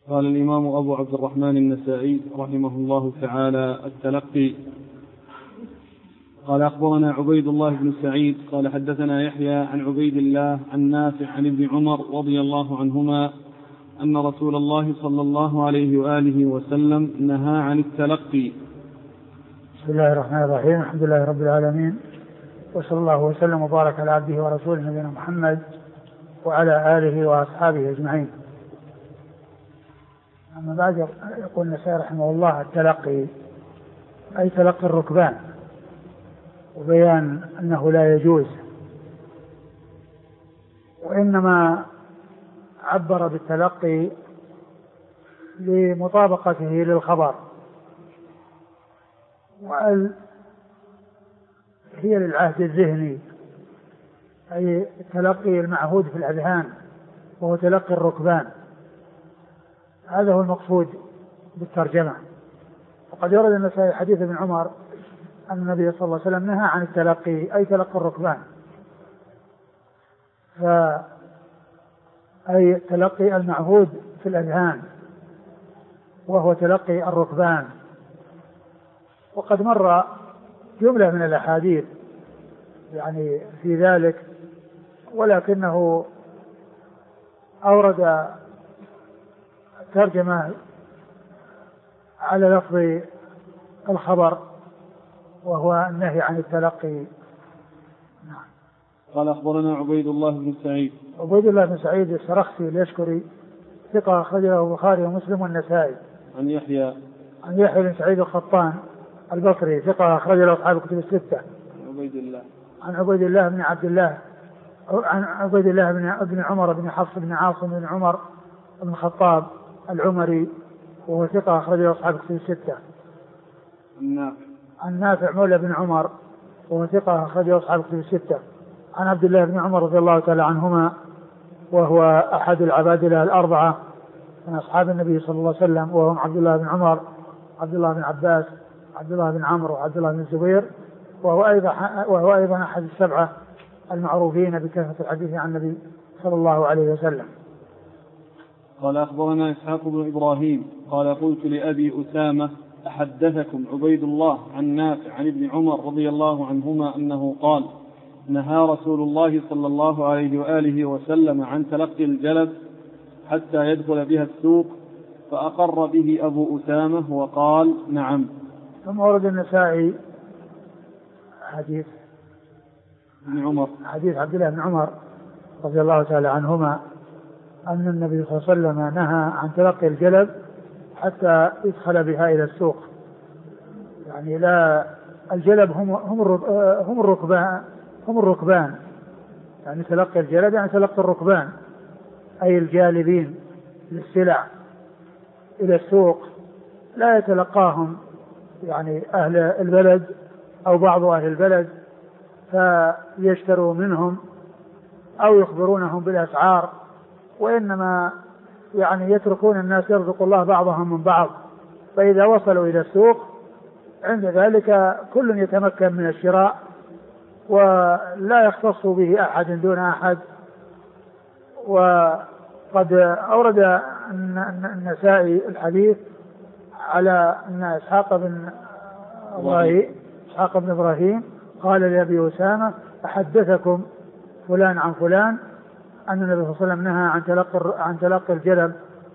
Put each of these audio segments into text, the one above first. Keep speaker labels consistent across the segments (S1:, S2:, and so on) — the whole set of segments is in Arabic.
S1: قال الإمام أبو عبد الرحمن النسائي رحمه الله تعالى: التلقي. قال أخبرنا عبيد الله بن سعيد قال حدثنا يحيى عن عبيد الله عن نافع عن ابن عمر رضي الله عنهما أن رسول الله صلى الله عليه وآله وسلم نهى عن التلقي.
S2: بسم الله الرحمن الرحيم. الحمد لله رب العالمين، وصلى الله وسلم وبارك على عبده ورسوله نبينا محمد وعلى آله وأصحابه أجمعين. أما بعد، يقول النسائي رحمه الله: التلقي أي تلقي الركبان، وبيان أنه لا يجوز، وإنما عبر بالتلقي لمطابقته للخبر، وهي للعهد الذهني، أي التلقي المعهود في الأذهان، وهو تلقي الركبان. هذا هو المقصود بالترجمة. وقد ورد النسائي حديث ابن عمر أن النبي صلى الله عليه وسلم نهى عن التلقي أي تلقي الركبان، أي التلقي المعهود في الأذهان، وهو تلقي الركبان. وقد مر جملة من الأحاديث يعني في ذلك، ولكنه أورد ترجمة على لفظ الخبر، وهو النهي عن التلقي.
S1: قال أخبرنا عبيد الله بن سعيد.
S2: عبيد الله بن سعيد السرخسي اليشكري ثقة أخرجه البخاري ومسلم والنسائي.
S1: عن يحيى
S2: بن سعيد القطان البصري ثقة أخرجه أصحاب الكتب الستة. عن عبيد الله بن عبد الله عن عبيد الله بن عمر بن حفص بن عاصم بن عمر بن الخطاب العمري، وهو ثقة أخرجه أصحاب الكتب الستة. عن نافع مولى بن عمر، وهو ثقة أخرجه أصحاب الكتب الستة. عن عبد الله بن عمر رضي الله تعالى عنهما، وهو أحد العبادلة الأربعة من أصحاب النبي صلى الله عليه وسلم، وهم عبد الله بن عمر، عبد الله بن عباس، عبد الله بن عمرو، وعبد الله بن الزبير، وهو أيضا أحد السبعة المعروفين بكثرة الحديث عن النبي صلى الله عليه وسلم.
S1: قال أخبرنا إسحاق بن إبراهيم قال قلت لأبي أسامة: أحدثكم عبيد الله عن نافع عن ابن عمر رضي الله عنهما أنه قال: نهى رسول الله صلى الله عليه وآله وسلم عن تلقي الجلب حتى يدخل بها السوق، فأقر به أبو أسامة وقال: نعم.
S2: ثم ورد النسائي حديث عبد الله بن عمر رضي الله تعالى عنهما أن النبي صلى الله عليه وسلم نهى عن تلقي الجلب حتى يدخل بها إلى السوق. يعني لا، الجلب هم الركبان، يعني تلقي الجلب يعني تلقي الركبان، أي الجالبين للسلع إلى السوق، لا يتلقاهم يعني أهل البلد أو بعض أهل البلد فيشتروا منهم أو يخبرونهم بالأسعار، وإنما يعني يتركون الناس يرزق الله بعضهم من بعض، فإذا وصلوا إلى السوق عند ذلك كل يتمكن من الشراء ولا يختص به أحد دون أحد. وقد أورد النسائي الحديث على أن إسحاق بن إبراهيم قال لأبي أسامة: أحدثكم فلان عن فلان أن النبي صلى الله عليه وسلم نهى عن تلقي الجلب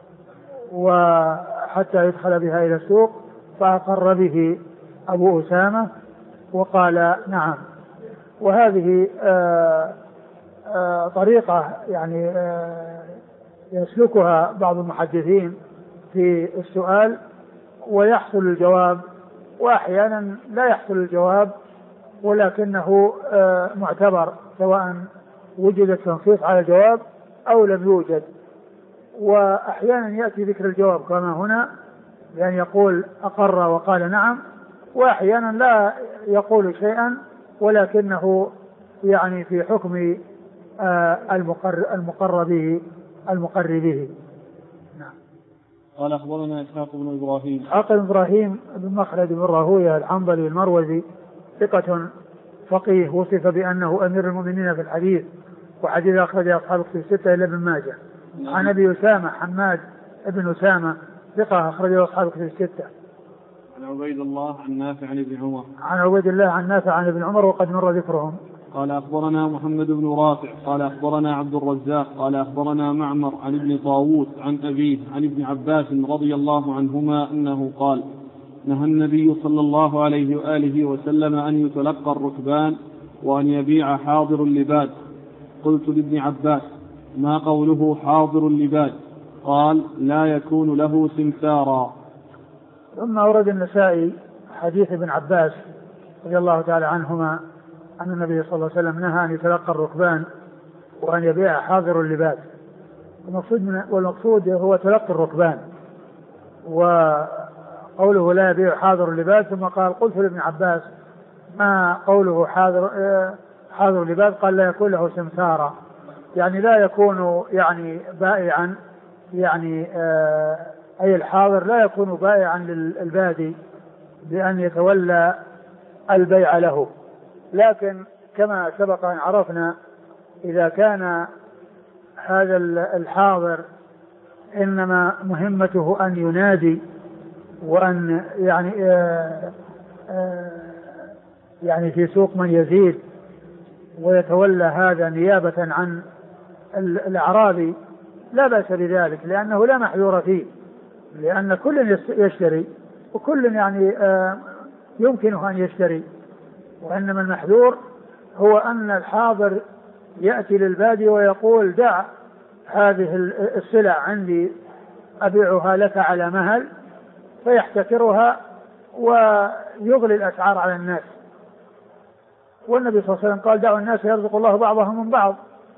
S2: وحتى يدخل بها إلى السوق، فأقر به أبو أسامة وقال: نعم. وهذه طريقة يعني يسلكها بعض المحدثين في السؤال ويحصل الجواب، وأحيانا لا يحصل الجواب ولكنه معتبر، سواء وجد التنصيص على الجواب أو لم يوجد. وأحيانا يأتي ذكر الجواب كما هنا، يعني يقول أقر وقال نعم، وأحيانا لا يقول شيئا ولكنه يعني في حكم المقر به. نعم.
S1: قال أخبرنا إسحاق بن
S2: إبراهيم بن مخلد بن راهويه الحنظلي المروزي ثقة فقيه، وصف بأنه أمير المؤمنين في الحديث، وحديث أخرج أصحاب الكتب الستة إلا ابن ماجه. عن أبي أسامة حماد بن أسامة ثقة أخرجه أصحاب الكتب الستة.
S1: عن عبيد الله عن نافع عن ابن عمر.
S2: عن عبيد الله عن نافع عن ابن عمر وقد مر ذكرهم.
S1: قال أخبرنا محمد بن رافع قال أخبرنا عبد الرزاق قال أخبرنا معمر عن ابن طاووس عن أبيه عن ابن عباس رضي الله عنهما أنه قال: نهى النبي صلى الله عليه وآله وسلم أن يتلقى الركبان وأن يبيع حاضر اللباد. قلت لابن عباس: ما قوله حاضر اللباد؟ قال: لا يكون له سمسارا.
S2: ثم أورد النسائي حديث ابن عباس رضي الله تعالى عنهما أن النبي صلى الله عليه وسلم نهى أن يتلقى الركبان وأن يبيع حاضر اللباد. والمقصود هو تلقي الركبان، وقوله لا يبيع حاضر اللباد. ثم قال: قلت لابن عباس: ما قوله حاضر اللباد؟ قال: لا يكون له سمسارا، يعني لا يكون يعني بائعا، يعني أي الحاضر لا يكون بائعا للبادي بأن يتولى البيع له. لكن كما سبق أن عرفنا إذا كان هذا الحاضر إنما مهمته أن ينادي وأن يعني في سوق من يزيد ويتولى هذا نيابة عن الأعرابي لا بأس بذلك، لأنه لا محذور فيه، لأن كل يشتري وكل يعني يمكنه أن يشتري. وإنما المحذور هو أن الحاضر يأتي للبادي ويقول: دع هذه السلع عندي أبيعها لك على مهل، فيحتكرها ويغلي الأسعار على الناس. والنبي صلى الله عليه وسلم قال: دعوا الناس يرزق الله بعضهم من بعض.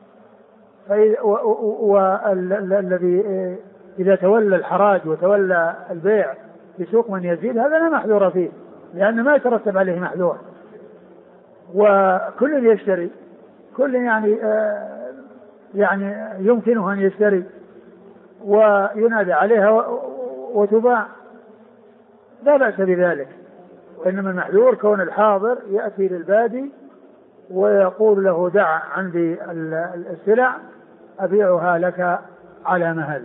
S2: والذي إذا تولى الحراج وتولى البيع في سوق من يزيد هذا لا محذور فيه، لأن ما يترتب عليه محذور، وكل يشتري، كل يعني يمكنه أن يشتري وينادى عليها وتباع، لا بأس بذلك. وإنما المحذور كون الحاضر يأتي للبادي ويقول له: دع عندي السلع أبيعها لك على مهل.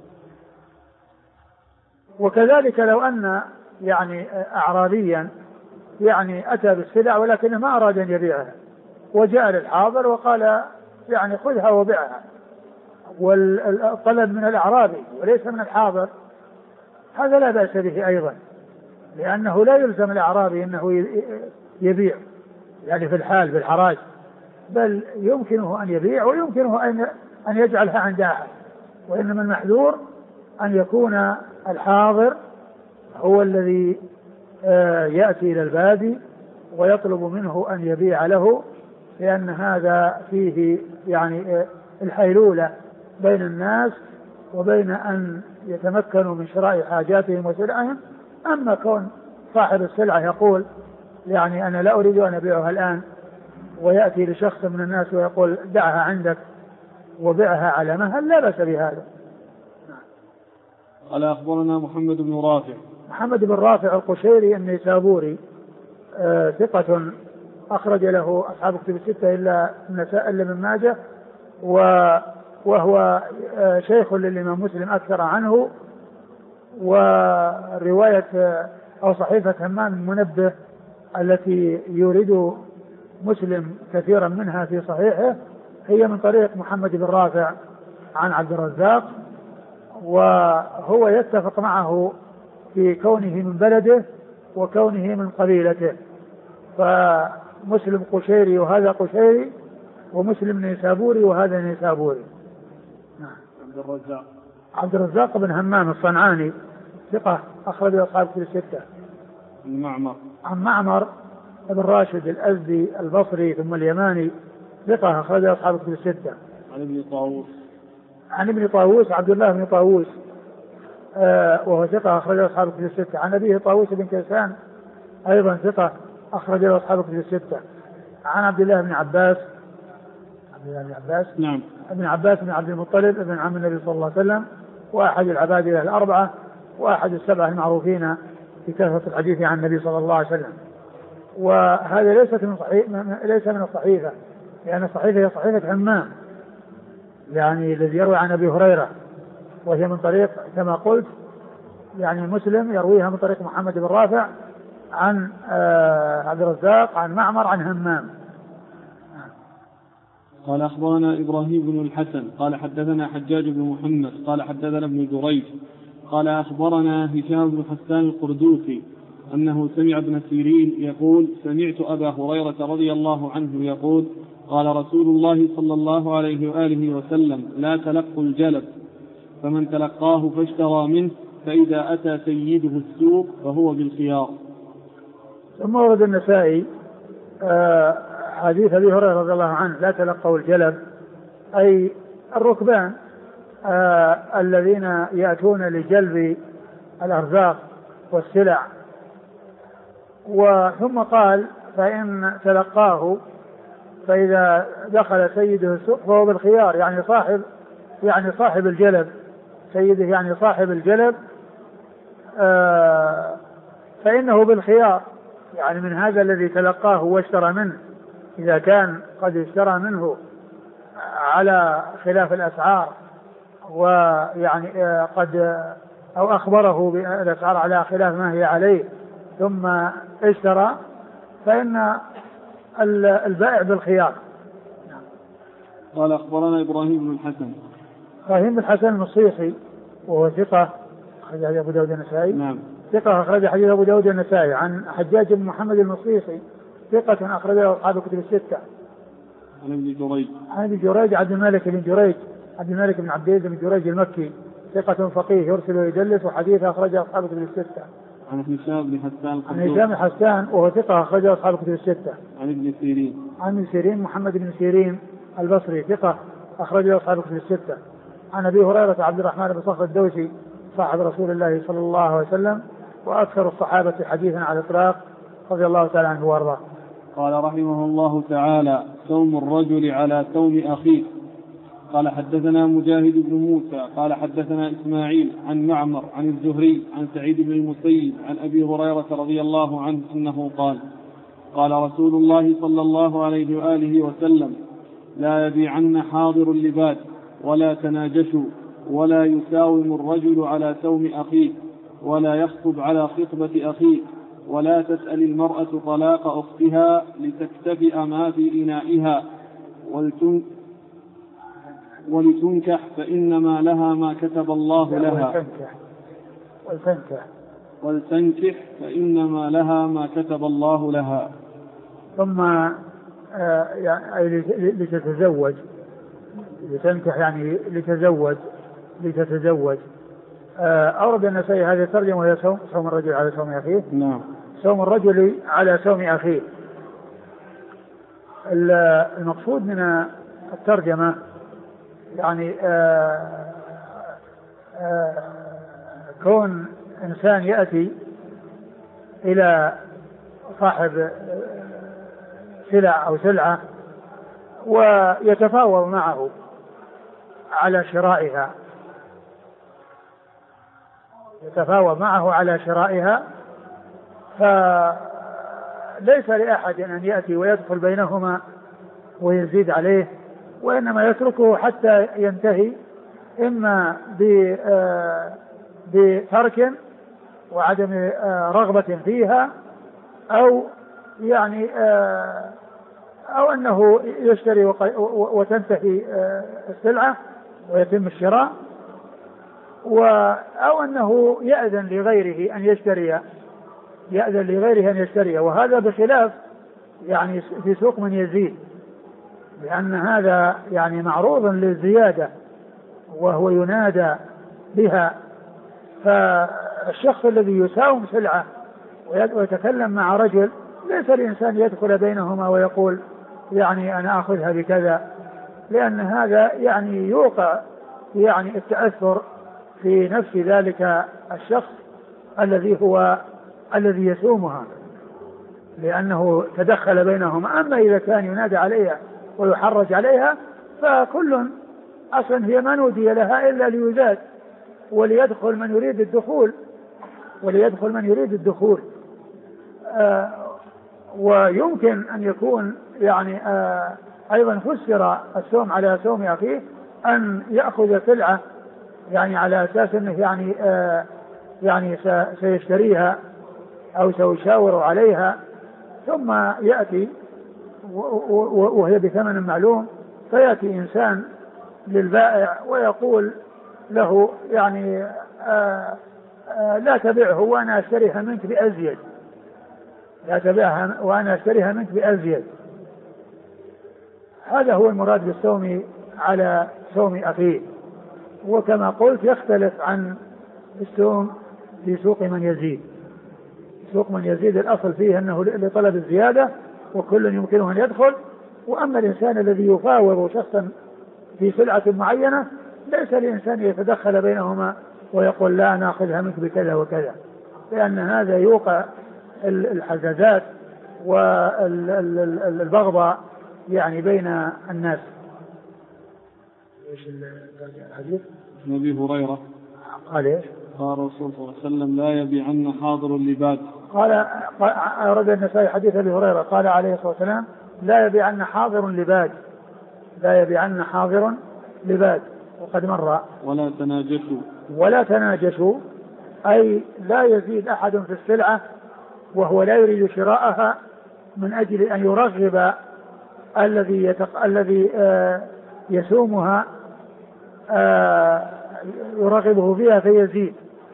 S2: وكذلك لو أن يعني أعرابيا يعني أتى بالسلع ولكنه ما أراد أن يبيعها وجاء للحاضر وقال: يعني خذها وبيعها، والطلب من الأعرابي وليس من الحاضر، هذا لا بأس به أيضا، لأنه لا يلزم الأعرابي أنه يبيع يعني في الحال بالحراج، بل يمكنه أن يبيع ويمكنه أن يجعلها عند أحد. وإنما المحذور أن يكون الحاضر هو الذي يأتي إلى البادي ويطلب منه أن يبيع له، لأن هذا فيه يعني الحيلولة بين الناس وبين أن يتمكنوا من شراء حاجاتهم وسلعهم. أما كون صاحب السلعة يقول: يعني أنا لا أريد أن أبيعها الآن، ويأتي لشخص من الناس ويقول: دعها عندك وبيعها على مهل، لا بأس بهذا.
S1: قال: أخبرنا محمد بن رافع.
S2: محمد بن رافع القشيري النيسابوري ثقة أخرج له أصحاب الكتب الستة إلا النسائي إلا ابن ماجه، وهو شيخ للإمام مسلم أكثر عنه. ورواية أو صحيفة همام المنبه التي يورد مسلم كثيرا منها في صحيحه هي من طريق محمد بن رافع عن عبد الرزاق، وهو يتفق معه في كونه من بلده وكونه من قبيلته، فمسلم قشيري وهذا قشيري، ومسلم نيسابوري وهذا نيسابوري. عبد الرزاق بن همام الصنعاني ثقة أخرج أصحاب كتب الستة. عن معمر بن راشد الأزدي البصري ثم اليماني ثقة أخرج أصحاب كتب الستة. عن ابن طاووس عبد الله بن طاووس وهو ثقة أخرج أصحاب كتب الستة. عن أبيه طاووس بن كيسان أيضا ثقة أخرج أصحاب كتب الستة. عن عبد الله بن عباس
S1: نعم.
S2: ابن عباس بن عبد المطلب ابن عم النبي صلى الله عليه وسلم، وأحد العبادلة الأربعة، وأحد السبعة المعروفين في كثرة الحديث عن النبي صلى الله عليه وسلم. وهذا ليس من الصحيفة، لأن الصحيفة هي صحيفة همام يعني الذي يروي عن أبي هريرة، وهي من طريق كما قلت يعني مسلم يرويها من طريق محمد بن رافع عن عبد الرزاق عن معمر عن همام.
S1: قال أخبرنا إبراهيم بن الحسن قال حدثنا حجاج بن محمد قال حدثنا ابن جريج قال أخبرنا هشام بن حسان القردوسي أنه سمع ابن سيرين يقول سمعت أبا هريرة رضي الله عنه يقول قال رسول الله صلى الله عليه وآله وسلم لا تلقوا الجلب فمن تلقاه فاشترى منه فإذا أتى سيده السوق فهو بالخيار.
S2: ثم ورد النسائي حديث أبي هريرة رضي الله عنه لا تلقوا الجلب أي الركبان الذين يأتون لجلب الأرزاق والسلع. وثم قال فإن تلقاه فإذا دخل سيده السوق فهو بالخيار يعني صاحب الجلب سيده يعني صاحب الجلب فإنه بالخيار يعني من هذا الذي تلقاه واشترى منه إذا كان قد اشترى منه على خلاف الأسعار ويعني قد أو أخبره بالأسعار على خلاف ما هي عليه ثم اشترى فإن البائع بالخيار.
S1: قال أخبرنا إبراهيم بن الحسن
S2: إبراهيم بن الحسن المصيصي وهو ثقة أخرج حديث أبو داود النسائي.
S1: نعم.
S2: ثقة أخرج حديث أبو داود النسائي عن حجاج بن محمد المصيصي ثقة أخرجه أصحاب الكتب الستة.
S1: عن ابن جريج.
S2: عن ابن جريج عبد الملك بن جريج عبد الملك بن عبد العزيز بن جريج المكي ثقة فقيه يرسل ويدلس وحديث أخرجه أصحاب الكتب الستة.
S1: عن هشام بن حسان
S2: عن هشام بن حسان وهو ثقة أخرجه أصحاب الكتب الستة.
S1: عن ابن سيرين.
S2: عن ابن سيرين محمد بن سيرين البصري ثقة أخرجه أصحاب الكتب الستة. عن أبي هريرة عبد الرحمن بن صخر الدوسي صاحب رسول الله صلى الله عليه وسلم وأكثر الصحابة حديثا على الإطلاق رضي الله تعالى عنه وارضاه.
S1: قال رحمه الله تعالى صوم الرجل على صوم أخيه. قال حدثنا مجاهد بن موسى قال حدثنا إسماعيل عن معمر عن الزهري عن سعيد بن المسيب عن أبي هريرة رضي الله عنه أنه قال قال رسول الله صلى الله عليه وآله وسلم لا يبيعن حاضر لباد ولا تناجشوا ولا يساوم الرجل على سوم أخيه ولا يخطب على خطبة أخيه ولا تسأل المرأة طلاق أختها لتكتفئ ما في إنائها ولتنكح فإنما لها ما كتب الله لها ولتنكح فإنما لها ما كتب الله لها.
S2: ثم يعني لتتزوج لتنكح يعني لتتزوج أورد النسائي هذه الترجمة وهي صوم الرجل على صوم أخيه.
S1: نعم.
S2: صوم الرجل على صوم أخيه. المقصود من الترجمة يعني كون إنسان يأتي إلى صاحب سلع أو سلعة ويتفاوض معه على شرائها فليس لأحد أن يأتي ويدخل بينهما ويزيد عليه وإنما يتركه حتى ينتهي إما بترك وعدم رغبة فيها أو يعني أو أنه يشتري وتنتهي السلعة ويتم الشراء أو أنه يأذن لغيره أن يشتري وهذا بخلاف يعني في سوق من يزيد لأن هذا يعني معروض للزيادة وهو ينادى بها. فالشخص الذي يساوم سلعة ويتكلم مع رجل ليس الإنسان يدخل بينهما ويقول يعني أنا أخذها بكذا لأن هذا يعني يوقع يعني التأثر في نفس ذلك الشخص الذي يسومها لأنه تدخل بينهما. أما إذا كان ينادى عليها ويحرج عليها فكل أصلا هي ما نودي لها إلا ليزاد وليدخل من يريد الدخول ويمكن أن يكون يعني أيضا فسر السوم على سوم أخيه أن يأخذ سلعة يعني على أساس أنه يعني سيشتريها أو سيشاور عليها، ثم يأتي وهي بثمن معلوم، فيأتي إنسان للبائع ويقول له يعني لا تبعه وأنا أشتريها منك بأزيد، لا تبعها وأنا أشتريها منك بأزيد. هذا هو المراد بالسوم على سوم أخيه. وكما قلت يختلف عن السوم في سوق من يزيد. سوق من يزيد الأصل فيه أنه لطلب الزيادة وكل يمكنه أن يدخل، وأما الإنسان الذي يفاوض شخصا في سلعة معينة ليس الإنسان يتدخل بينهما ويقول لا نأخذها منك بكذا وكذا، لأن هذا يوقع الحزازات والبغضاء يعني بين الناس. ايش الحديث؟
S1: عن ابي هريره
S2: قال ايش؟
S1: قال الرسول صلى الله عليه وسلم لا يبيعن حاضر لباد.
S2: قال أورد النسائي حديث ابي هريره قال عليه الصلاه والسلام لا يبيعن حاضر لباد، لا يبيعن حاضر لباد. وقد مر ولا تناجشوا أي لا يزيد أحد في السلعة وهو لا يريد شراءها من أجل أن يرغب الذي يسومها يرغبه فيها فيزيد.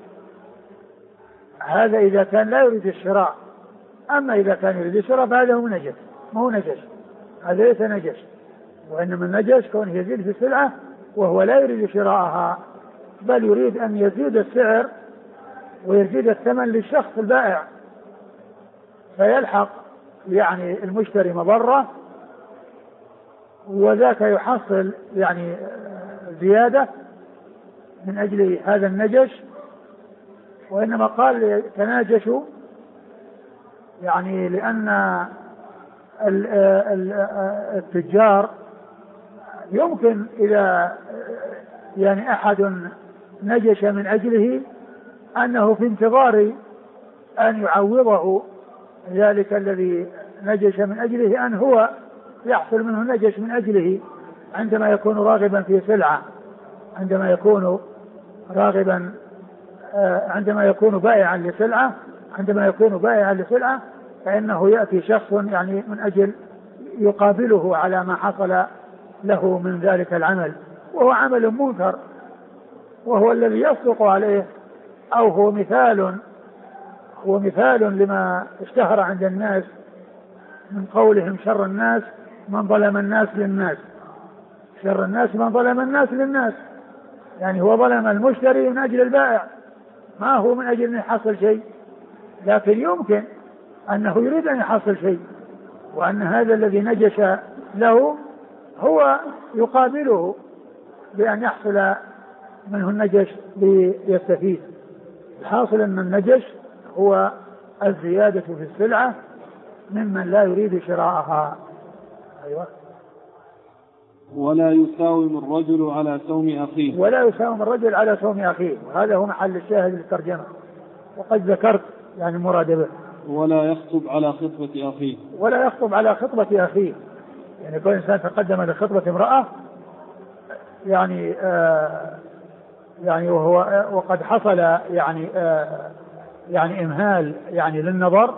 S2: هذا إذا كان لا يريد الشراء. أما إذا كان يريد الشراء فهذا هو نجش، ما هو نجش، هذا ليس نجش. وإنما النجش كونه يزيد في السلعة وهو لا يريد شراءها بل يريد أن يزيد السعر ويزيد الثمن للشخص البائع، فيلحق يعني المشتري مضرة وذاك يحصل يعني زيادة من أجل هذا النجش. وإنما قال تناجشوا يعني لأن التجار يمكن إذا يعني أحد نجش من أجله أنه في انتظار أن يعوضه ذلك الذي نجش من أجله أن هو يحصل منه نجش من أجله عندما يكون راغبا في سلعة، عندما يكون راغبا عندما يكون بائعا لسلعة فإنه يأتي شخص يعني من أجل يقابله على ما حصل له من ذلك العمل، وهو عمل منكر وهو الذي يصدق عليه، أو هو مثال لما اشتهر عند الناس من قولهم شر الناس من ظلم الناس للناس. شر الناس من ظلم الناس للناس، يعني هو ظلم المشتري من أجل البائع، ما هو من أجل أن يحصل شيء، لكن يمكن أنه يريد أن يحصل شيء، وأن هذا الذي نجش له هو يقابله بأن يحصل منه النجش ليستفيد. الحاصل أن النجش هو الزيادة في السلعة ممن لا يريد شراءها. أيوة.
S1: ولا يساوم الرجل على سوم أخيه، وهذا هو محل الشاهد للترجمة. وقد ذكرت يعني المراد به. ولا يخطب على خطبة أخيه، يعني كل إنسان تقدم لخطبة امرأة يعني وقد حصل يعني إمهال يعني للنظر،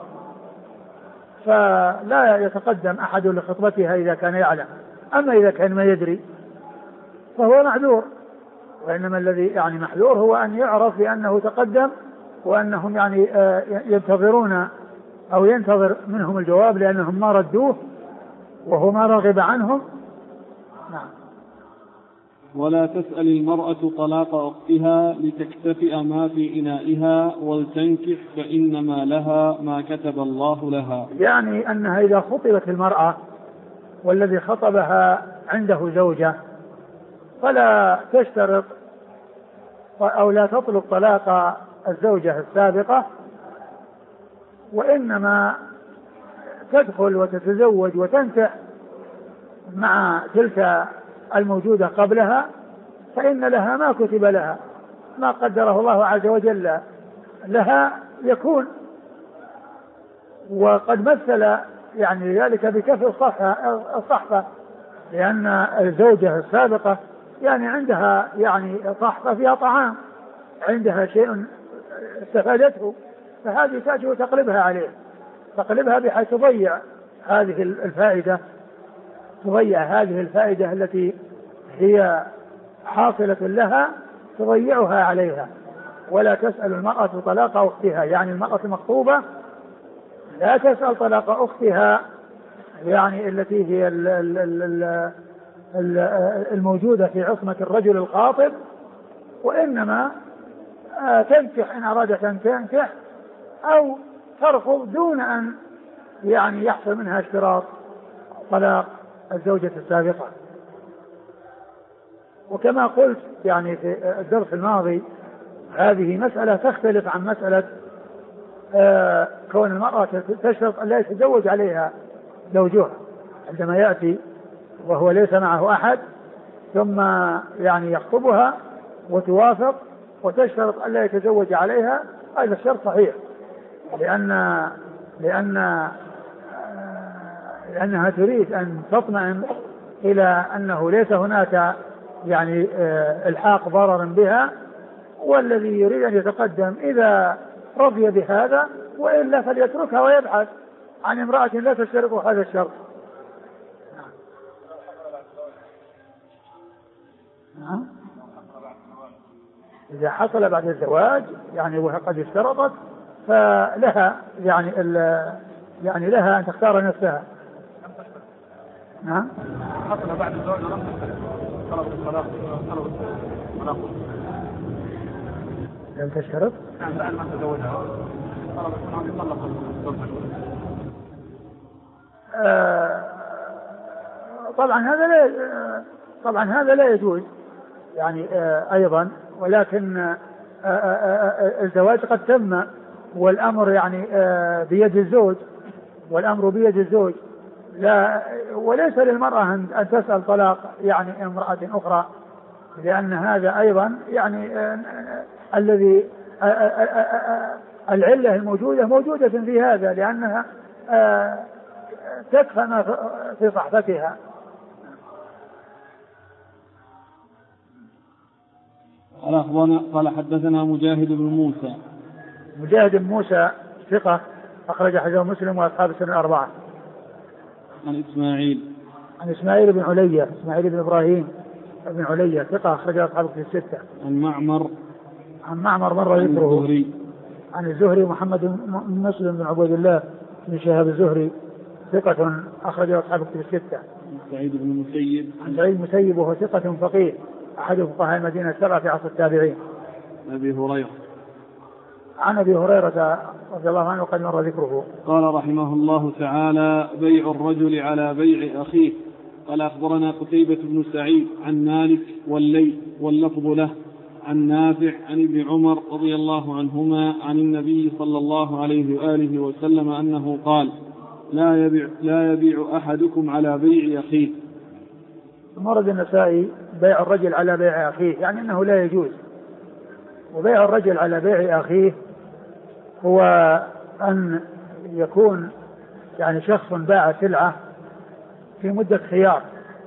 S1: فلا يتقدم أحد لخطبتها إذا كان يعلم. أما إذا كان ما يدري فهو معذور، وإنما الذي يعني محذور هو أن يعرف بأنه تقدم وأنهم يعني ينتظرون أو ينتظر منهم الجواب لأنهم ما ردوه وهو ما رغب عنهم. نعم. ولا تسأل المرأة طلاق أختها لتكتفئ ما في إنائها ولتنكح فإنما لها ما كتب الله لها.
S2: يعني أنها إذا خطبت المرأة والذي خطبها عنده زوجة فلا تشترط أو لا تطلب طلاق الزوجة السابقة، وإنما تدخل وتتزوج وتنكح مع تلك الموجودة قبلها، فإن لها ما كتب لها، ما قدره الله عز وجل لها يكون. وقد مثل يعني ذلك بكف الصحفة، لأن الزوجة السابقة يعني عندها يعني صحفة فيها طعام، عندها شيء استفادته، فهذه تأتي وتقلبها عليه، تقلبها بحيث تضيع هذه الفائدة، تضيع هذه الفائدة التي هي حاصلة لها، تضيعها عليها. ولا تسأل المرأة طلاق أختها، يعني المرأة المخطوبة لا تسأل طلاق أختها يعني التي هي الموجودة في عصمة الرجل الخاطب، وإنما تنكح إن أرادت أن تنكح، أو ترفض دون أن يعني يحصل منها اشتراط طلاق الزوجة السابقة. وكما قلت يعني في الدرس الماضي، هذه مسألة تختلف عن مسألة كون المرأة تشرط أن لا يتزوج عليها زوجها عندما يأتي وهو ليس معه أحد، ثم يعني يخطبها وتوافق وتشترط أن لا يتزوج عليها. هذا الشرط صحيح، لأنها تريد أن تطمئن إلى أنه ليس هناك يعني الحاق ضرر بها، والذي يريد أن يتقدم إذا رضي بهذا، وإلا فليتركها ويبحث عن امرأة لا تشترط هذا الشرط. إذا حصل بعد الزواج يعني وقد اشترطت، فلها يعني لها أن تختار نفسها. نعم.
S1: حصل بعد الزواج طلب الطلاق
S2: لم تشترط؟
S1: نعم، بعد ما تزوجها طلب أن يطلق الزوج.
S2: طبعا هذا لا يجوز يعني أيضا، ولكن الزواج قد تم والأمر يعني بيد الزوج، لا، وليس للمرأة أن تسأل طلاق يعني امرأة أخرى، لأن هذا أيضا يعني الذي العلة موجودة في هذا، لأنها تكفى ما في صحفتها.
S1: قال حدثنا مجاهد بن موسى
S2: ثقة أخرج حديثه مسلم وأصحاب السنن الأربعة.
S1: عن
S2: إسماعيل بن علية، إسماعيل بن إبراهيم بن علية ثقة أخرج أصحاب الكتب الستة.
S1: عن معمر
S2: مر ذكره. عن الزهري محمد بن مسلم بن عبيد الله بن شهاب الزهري ثقة أخرج أصحاب الكتب الستة.
S1: عن سعيد بن
S2: المسيب وهو ثقة فقيه أحد فقهاء المدينة السبعة في عصر التابعين. عن أبي هريرة رضي الله عنه قد مر ذكره.
S1: قال رحمه الله تعالى: بيع الرجل على بيع أخيه. قال أخبرنا قتيبة بن سعيد عن مالك واللفظ له عن نافع عن ابن عمر رضي الله عنهما عن النبي صلى الله عليه وآله وسلم أنه قال: لا يبيع أحدكم على بيع أخيه.
S2: مرد النسائي بيع الرجل على بيع أخيه، يعني أنه لا يجوز. وبيع الرجل على بيع أخيه هو أن يكون يعني شخص باع سلعة في مدة خيار،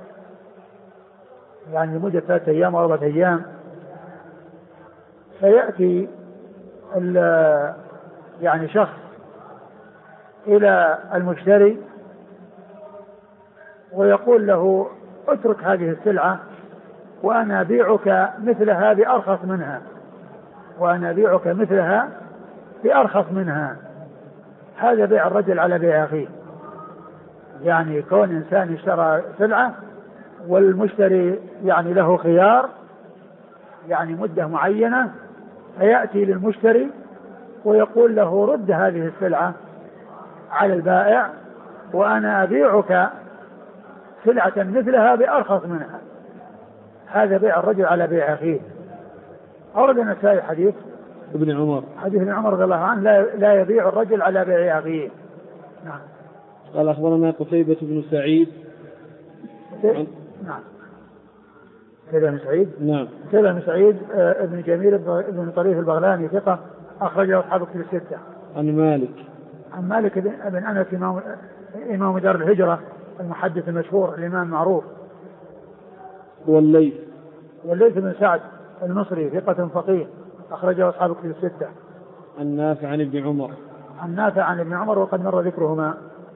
S2: يعني لمدة 3 أيام أو 4 أيام، فيأتي يعني شخص إلى المشتري ويقول له: اترك هذه السلعة وأنا أبيعك مثلها بأرخص منها. هذا بيع الرجل على بيع أخيه، يعني كون إنسان اشترى سلعة والمشتري يعني له خيار يعني مدة معينة، فيأتي للمشتري ويقول له: رد هذه السلعة على البائع وأنا أبيعك سلعة مثلها بأرخص منها. هذا بيع الرجل على بيع أخيه. أورد النسائي حديث ابن عمر رضي الله عنه: لا يبيع الرجل على بيع أخيه. نعم.
S1: قال أخبرنا قتيبة بن سعيد.
S2: نعم. قتيبة بن سعيد ابن جميل ابن طريف البغلاني ثقة أخرجه أصحاب الكتب الستة.
S1: عن
S2: مالك بن أنس إمام دار الهجرة المحدث المشهور الإمام المعروف. والليث بن سعد المصري ثقة فقيه أخرجه أصحاب كتب الستة.
S1: عن نافع عن ابن عمر.
S2: عن نافع عن ابن عمر وقد مر ذكرهما.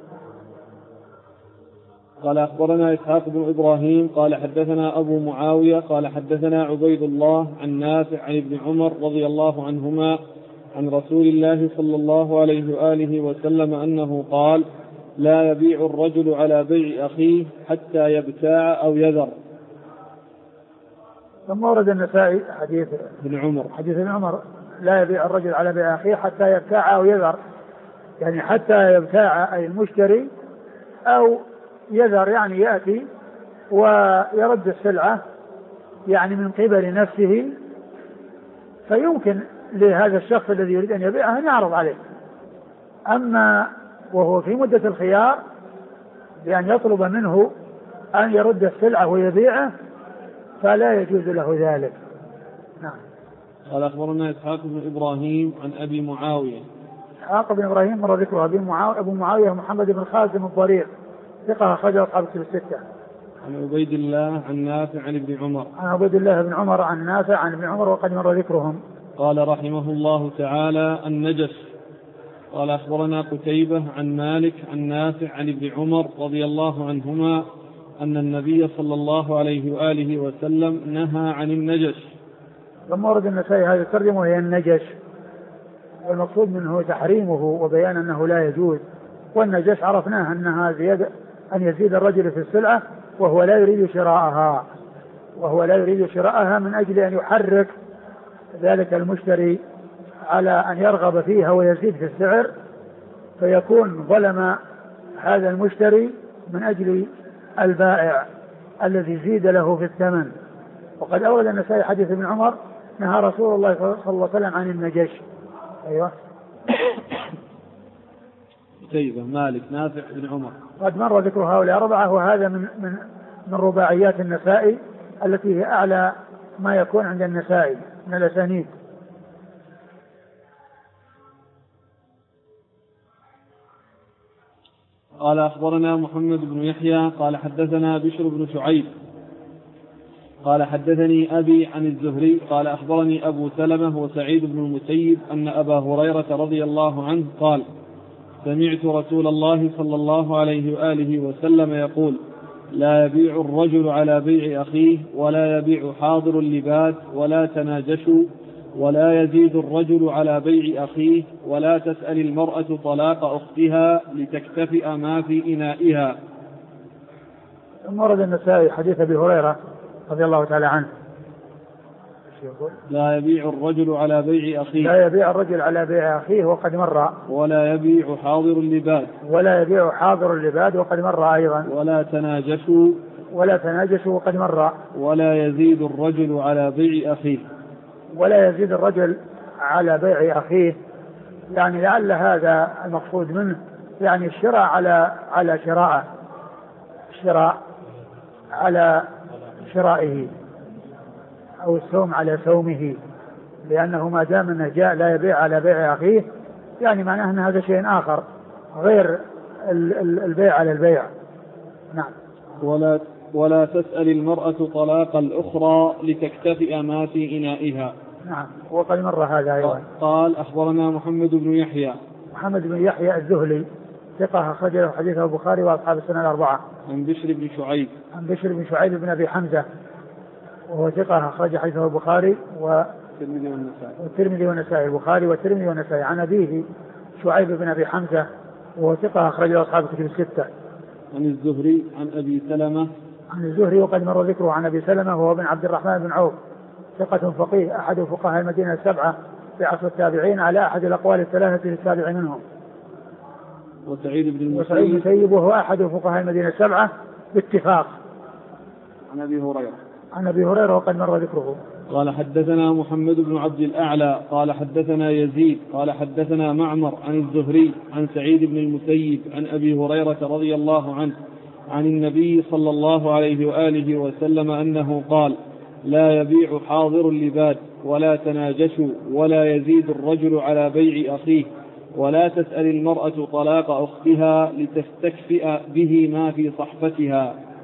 S1: قال أخبرنا إسحاق بن إبراهيم قال حدثنا أبو معاوية قال حدثنا عبيد الله عن نافع عن ابن عمر رضي الله عنهما عن رسول الله صلى الله عليه وآله وسلم أنه قال: لا يبيع الرجل على بيع أخيه حتى يبتاع أو يذر.
S2: ثم ورد النسائي حديث ابن عمر لا يبيع الرجل على بيع أخيه حتى يبتاع أو يذر، يعني حتى يبتاع أي المشتري أو يذر يعني يأتي ويرد السلعة يعني من قبل نفسه، فيمكن لهذا الشخص الذي يريد أن يبيعها أن يعرض عليه. أما وهو في مدة الخيار بأن يطلب منه أن يرد السلعة ويبيعه فلا يجوز له ذلك. نعم.
S1: قال أخبرنا إسحاق بن إبراهيم عن أبي معاوية.
S2: إسحاق بن إبراهيم مر ذكره. أبو معاوية محمد بن خازم الضرير ثقة أخرجه أصحاب الكتب الستة.
S1: عن عبيد الله عن نافع عن ابن عمر.
S2: عن عبيد الله بن عمر عن نافع عن ابن عمر وقد مر ذكرهم.
S1: قال رحمه الله تعالى: النجس. قال أخبرنا قتيبة عن مالك عن نافع عن ابن عمر رضي الله عنهما أن النبي صلى الله عليه وآله وسلم نهى عن النجش.
S2: ثم ورد النسائي هذا الترجمة وهي النجش، والمقصود منه تحريمه وبيان أنه لا يجوز. والنجش عرفناه أنها زيادة أن يزيد الرجل في السلعة وهو لا يريد شراءها من أجل أن يحرك ذلك المشتري على أن يرغب فيها ويزيد في السعر، فيكون ظلم هذا المشتري من أجل البائع الذي زيد له في الثمن. وقد أورد النسائي حديث ابن عمر نهى رسول الله صلى الله عليه وسلم عن النجش. أيوة.
S1: قتيبة مالك نافع بن عمر.
S2: قد مر ذكر هؤلاء أربعة، وهذا من رباعيات النسائي التي هي أعلى ما يكون عند النسائي من الأسانيد.
S1: قال أخبرنا محمد بن يحيى قال حدثنا بشر بن شعيب قال حدثني أبي عن الزهري قال أخبرني أبو سلمة وسعيد بن المسيب أن أبا هريرة رضي الله عنه قال: سمعت رسول الله صلى الله عليه وآله وسلم يقول: لا يبيع الرجل على بيع أخيه ولا يبيع حاضر اللباس ولا تناجشوا ولا يزيد الرجل على بيع أخيه ولا تسأل المرأة طلاق أختها لتكتفئ ما في إنائها.
S2: ثم ورد النسائي حديث أبي هريرة رضي الله تعالى عنه:
S1: لا يبيع الرجل على بيع أخيه
S2: لا يبيع الرجل على بيع أخيه وقد مر،
S1: ولا يبيع حاضر اللباد وقد مر أيضا، ولا تناجشوا وقد مر، ولا يزيد الرجل على بيع أخيه
S2: يعني لعل هذا المقصود منه يعني الشراء على شراءه، الشراء على شرائه أو السوم على سومه، لأنه ما دام أنه جاء لا يبيع على بيع أخيه يعني معناه أن هذا شيء آخر غير البيع على البيع. نعم.
S1: ولا تسأل المرأة طلاق الأخرى لتكتفئ ما في إنائها.
S2: نعم. وقد مر هذا أيضا.
S1: قال أخبرنا محمد بن يحيى
S2: الزهلي ثقة أخرجه حديثه البخاري وأصحاب السنة الأربعة.
S1: عن بشر بن شعيب
S2: بن أبي حمزة وهو ثقة أخرج حديثه البخاري والترمذي والنسائي. البخاري والترمذي والنسائي. عن أبيه شعيب بن أبي حمزة وهو ثقة أخرجه أصحاب الكتب الستة.
S1: عن الزهري عن أبي سلمة.
S2: عن الزهري وقد مر ذكره. عن أبي سلمة وهو بن عبد الرحمن بن عوف ثقة فقيه أحد فقهاء المدينة السبعة في عصر التابعين على أحد الأقوال الثلاثة للتابع منهم.
S1: وسعيد بن
S2: المسيب وهو أحد فقهاء المدينة السبعة باتفاق. عن أبي هريرة وقد مر ذكره.
S1: قال حدثنا محمد بن عبد الأعلى قال حدثنا يزيد قال حدثنا معمر عن الزهري عن سعيد بن المسيب عن أبي هريرة رضي الله عنه عن النبي صلى الله عليه وآله وسلم أنه قال: لا يبيع حاضر اللباد ولا تناجشوا ولا يزيد الرجل على بيع أخيه ولا تسأل المرأة طلاق أختها لتستكفئ به ما في صحفتها.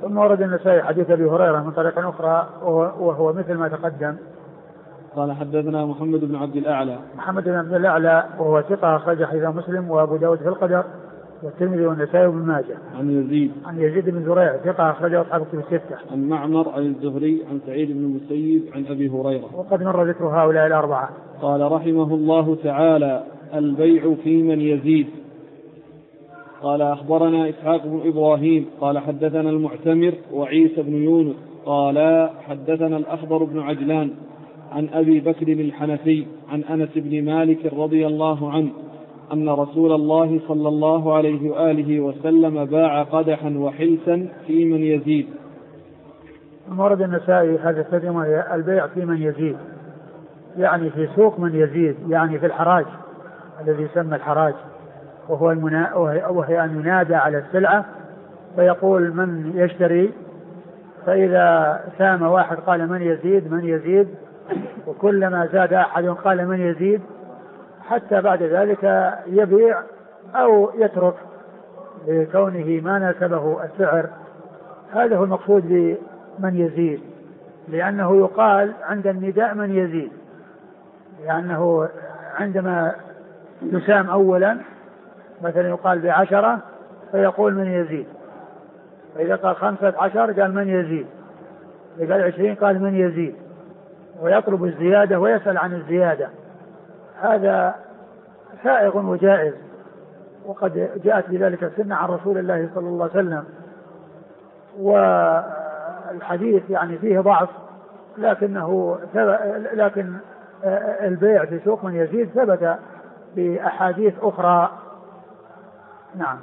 S2: ثم ورد النسائي حديث أبي هريرة من طريق أخرى وهو مثل ما تقدم.
S1: قال حدثنا محمد بن عبد الأعلى.
S2: محمد بن عبد الأعلى وهو ثقة أخرج حديث مسلم وأبو داود في القدر والترمذي والنسائي وابن ماجه.
S1: عن
S2: يزيد بن زريع ثقة أخرجه أصحاب الكتب الستة.
S1: عن معمر عن الزهري عن سعيد بن المسيب عن أبي هريرة.
S2: وقد مر ذكر هؤلاء الأربعة.
S1: قال رحمه الله تعالى: البيع في من يزيد. قال أخبرنا إسحاق بن إبراهيم قال حدثنا المعتمر وعيسى بن يونس قال حدثنا الأخضر بن عجلان عن أبي بكر الحنفي عن أنس بن مالك رضي الله عنه أن رسول الله صلى الله عليه وآله وسلم باع قدحا وحلسا في من يزيد.
S2: ورد النسائي هذا الترجمة: البيع في من يزيد، يعني في سوق من يزيد، يعني في الحراج الذي يسمى الحراج، وهي أن ينادى على السلعة فيقول من يشتري، فإذا سام واحد قال من يزيد من يزيد، وكلما زاد أحد قال من يزيد، حتى بعد ذلك يبيع أو يترك لكونه ما ناسبه السعر. هذا هو المقصود بمن يزيد، لأنه يقال عند النداء من يزيد، لأنه عندما يسام أولا مثلا يقال ب10 فيقول من يزيد، فإذا قال 15 قال من يزيد، إذا قال 20 قال من يزيد، ويطلب الزيادة ويسأل عن الزيادة. هذا سائغ وجائز، وقد جاءت بذلك السنة عن رسول الله صلى الله عليه وسلم. والحديث يعني فيه ضعف، لكن البيع في سوق من يزيد ثبت بأحاديث أخرى. نعم.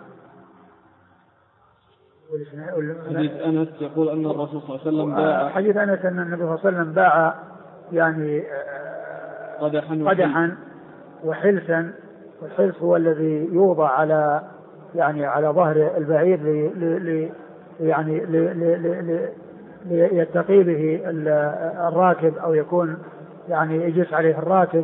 S1: حديث أنس يقول أن الرسول صلى الله عليه وسلم باع،
S2: حديث أنس أن النبي صلى الله عليه وسلم باع يعني قدحا وحلسا. والحلس هو الذي يوضع على يعني على ظهر البعير يعني ليتقي به الراكب، أو يكون يعني يجلس عليه الراكب،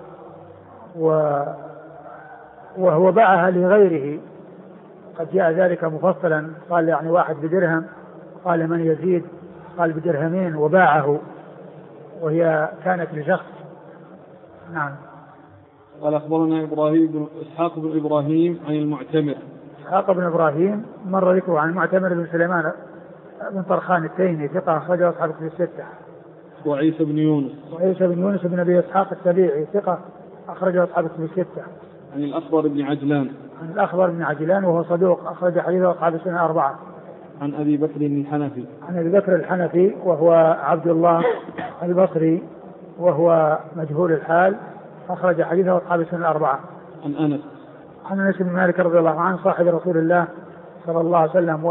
S2: وهو باعها لغيره. قد جاء ذلك مفصلا، قال يعني واحد بدرهم، قال من يزيد قال بدرهمين وباعه، وهي كانت لشخص. نعم.
S1: قال أخبرنا إسحاق بن إبراهيم عن المعتمر.
S2: إسحاق بن إبراهيم مر ذكره عن المعتمر بن سليمان بن طرخان التيمي ثقة أخرجه أصحاب الكتب الستة.
S1: وعيسى بن يونس
S2: بن أبي إسحاق السبيعي ثقة أخرجه أصحاب الكتب الستة.
S1: عن الأخضر بن عجلان
S2: وهو صدوق أخرج حديثه أصحاب السنة 4.
S1: عن أبي بكر
S2: الحنفي وهو عبد الله البصري وهو مجهول الحال، أخرج حديثه أصحاب السنة 4. عن أنس بن مالك رضي الله عنه صاحب رسول الله صلى الله عليه وسلم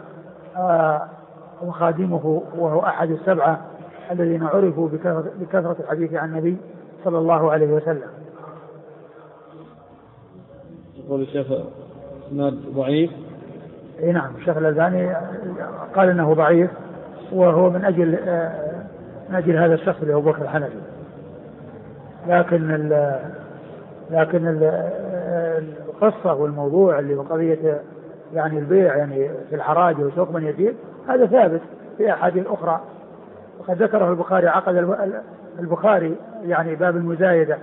S2: وخادمه، وهو أحد السبعة الذين عرفوا بكثرة الحديث عن النبي صلى الله عليه وسلم.
S1: يقول الشيخ إسناد ضعيف.
S2: نعم، الشيخ الألباني قال إنه ضعيف، وهو من أجل هذا الشخص اللي هو بكر الحنفي. لكن القصة والموضوع اللي هو قضية يعني البيع يعني في الحراج وسوق من يزيد، هذا ثابت في أحاديث أخرى، وقد ذكره البخاري، عقد البخاري يعني باب المزايدة.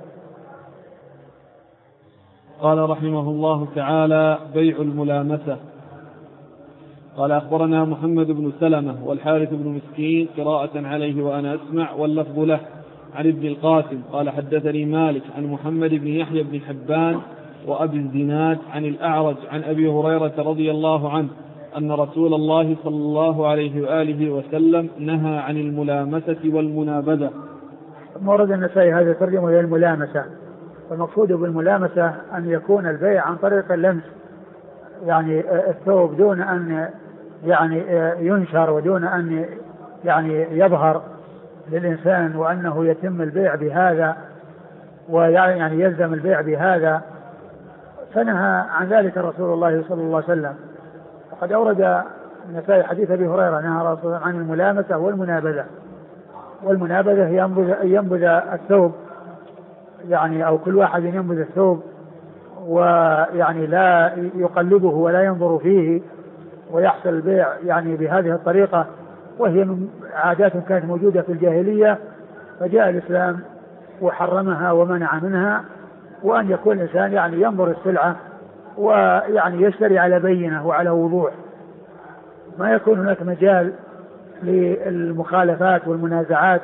S1: قال رحمه الله تعالى: بيع الملامسة. قال أخبرنا محمد بن سلمة والحارث بن مسكين قراءة عليه وأنا أسمع واللفظ له، عن ابن القاسم قال حدثني مالك عن محمد بن يحيى بن حبان وأبي الزناد عن الأعرج عن أبي هريرة رضي الله عنه أن رسول الله صلى الله عليه وآله وسلم نهى عن الملامسة والمنابذة.
S2: مورد النسائي هذا ترجمه إلى الملامسة، والمقصود بالملامسة أن يكون البيع عن طريق اللمس، يعني الثوب دون أن يعني ينشر ودون أن يعني يظهر للإنسان وأنه يتم البيع بهذا، ويعني يلزم البيع بهذا، فنهى عن ذلك رسول الله صلى الله عليه وسلم. وقد أورد النسائي حديث أبي هريرة نهى رسول عن الملامسة والمنابذة. والمنابذة ينبذ الثوب، يعني أو كل واحد ينبذ الثوب ويعني لا يقلبه ولا ينظر فيه ويحصل البيع يعني بهذه الطريقة، وهي من عادات كانت موجودة في الجاهلية، فجاء الإسلام وحرمها ومنع منها. وأن يكون الإنسان يعني ينظر السلعة ويعني يشتري على بينة وعلى وضوح، ما يكون هناك مجال للمخالفات والمنازعات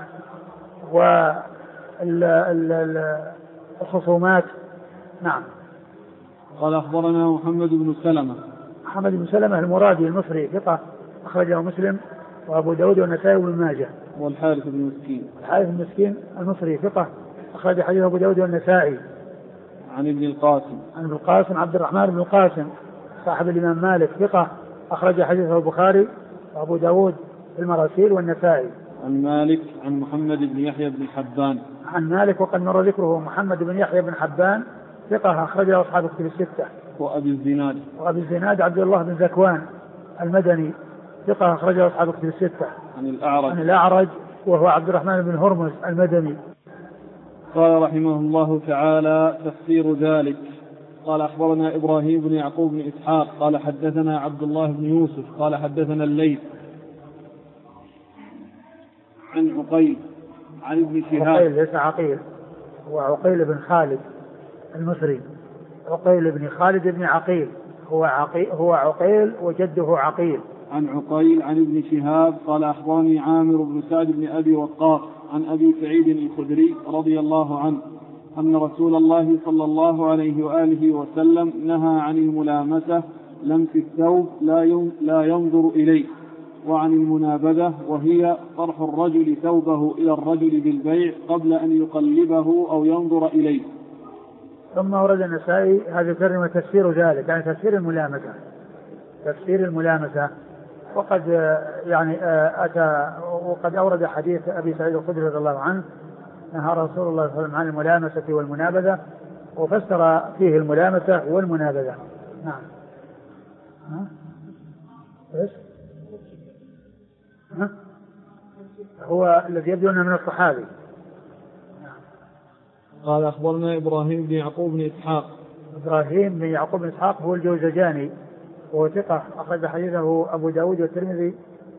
S2: والخصومات. نعم.
S1: قال أخبرنا محمد بن سلمة.
S2: محمد بن سلمة المرادي المصري ثقة أخرجه مسلم وأبو داود والنسائي وابن ماجه.
S1: والحارث بن مسكين.
S2: الحارث بن مسكين المصري ثقة أخرج حديث أبو داود والنسائي.
S1: عن ابن القاسم.
S2: عن ابن القاسم عبد الرحمن بن القاسم صاحب الإمام مالك ثقة أخرج حديثه البخاري وأبو داود في المراسيل والنسائي.
S1: عن مالك عن محمد بن يحيى بن حبان.
S2: عن مالك وقد مر ذكره. محمد بن يحيى بن حبان ثقة أخرجه أصحاب الكتب الستة.
S1: وأبي الزناد.
S2: وأبي الزناد عبد الله بن ذكوان المدني ثقة أخرجه أصحاب الكتب الستة.
S1: عن الأعرج.
S2: عن الأعرج وهو عبد الرحمن بن هرمز المدني.
S1: قال رحمه الله تعالى: تفسير ذلك. قال أخبرنا إبراهيم بن يعقوب بن إسحاق قال حدثنا عبد الله بن يوسف قال حدثنا الليث عن عقيل عن ابن شهاب.
S2: عقيل ليس عقيل، وعقيل بن خالد المصري. عقيل بن خالد بن عقيل هو عقيل وجده عقيل.
S1: عن عقيل عن ابن شهاب قال أخبرني عامر بن سعد بن أبي وقاص عن أبي سعيد الخدري رضي الله عنه أن رسول الله صلى الله عليه وآله وسلم نهى عن الملامسة لمس الثوب لا ينظر إليه، وعن المنابذة وهي طرح الرجل ثوبه إلى الرجل بالبيع قبل أن يقلبه أو ينظر إليه.
S2: ثم ورد النسائي هذه الترجمة تفسير ذلك، يعني تفسير الملامسة. وقد يعني أتى وقد أورد حديث أبي سعيد الخدري رضي الله عنه نهى رسول الله صلى الله عليه وسلم عن الملامسة والمنابذة، وفسر فيه الملامسة والمنابذة. نعم. إيش؟ هو الذي يبدو أنه من الصحابي.
S1: قال أخبرنا إبراهيم بن يعقوب بن إسحاق.
S2: إبراهيم بن يعقوب بن إسحاق هو الجوزجاني وهو ثقة أخرج حديثه أبو داود والترمذي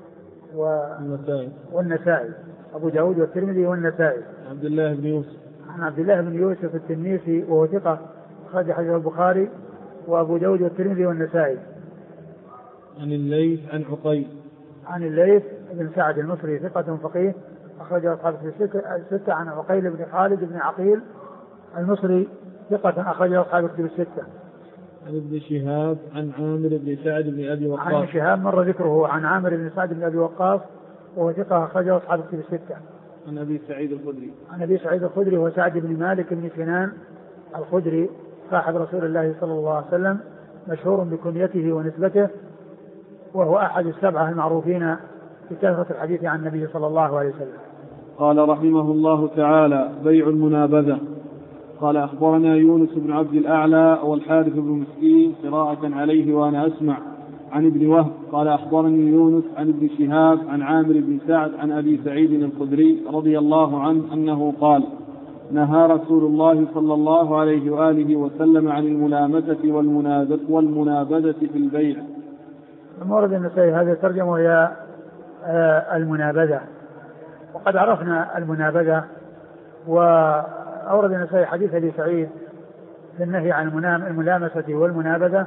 S2: والنسائي. أبو داود والترمذي والنسائي.
S1: عبد الله بن يوسف.
S2: عن عبد الله بن يوسف التنيسي وهو ثقة أخرج حديثه البخاري وأبو داود والترمذي والنسائي.
S1: عن الليث عن عقيل.
S2: عن الليث بن سعد المصري ثقة فقيه أخرجه أصحاب الستة. عن عقيل بن خالد بن عقيل المصري ثقة أخرجه أصحاب الكتب الستة.
S1: عن ابن شهاب عن عامر بن سعد بن أبي وقاص.
S2: عن شهاب مر ذكره. عن عامر بن سعد بن أبي وقاص وهو ثقة أخرجه أصحاب الكتب الستة.
S1: عن أبي سعيد الخدري.
S2: عن أبي سعيد الخدري هو سعد بن مالك بن سنان الخدري صاحب رسول الله صلى الله عليه وسلم، مشهور بكنيته ونسبته، وهو أحد السبعة المعروفين بكثرة الحديث عن النبي صلى الله عليه وسلم.
S1: قال رحمه الله تعالى: بيع المنابذة. قال أخبرنا يونس بن عبد الأعلى والحارث بن مسكين قراءة عليه وأنا أسمع عن ابن وهب قال أخبرني يونس عن ابن شهاب عن عامر بن سعد عن أبي سعيد الخدري رضي الله عنه أنه قال: نهى رسول الله صلى الله عليه وآله وسلم عن الملامسة والمنابذة في البيع.
S2: المورد النسائي هذه الترجمة وهي المنابذة، وقد عرفنا المنابذة. وأورد النسائي حديث أبي سعيد في النهي عن الملامسة والمنابذة.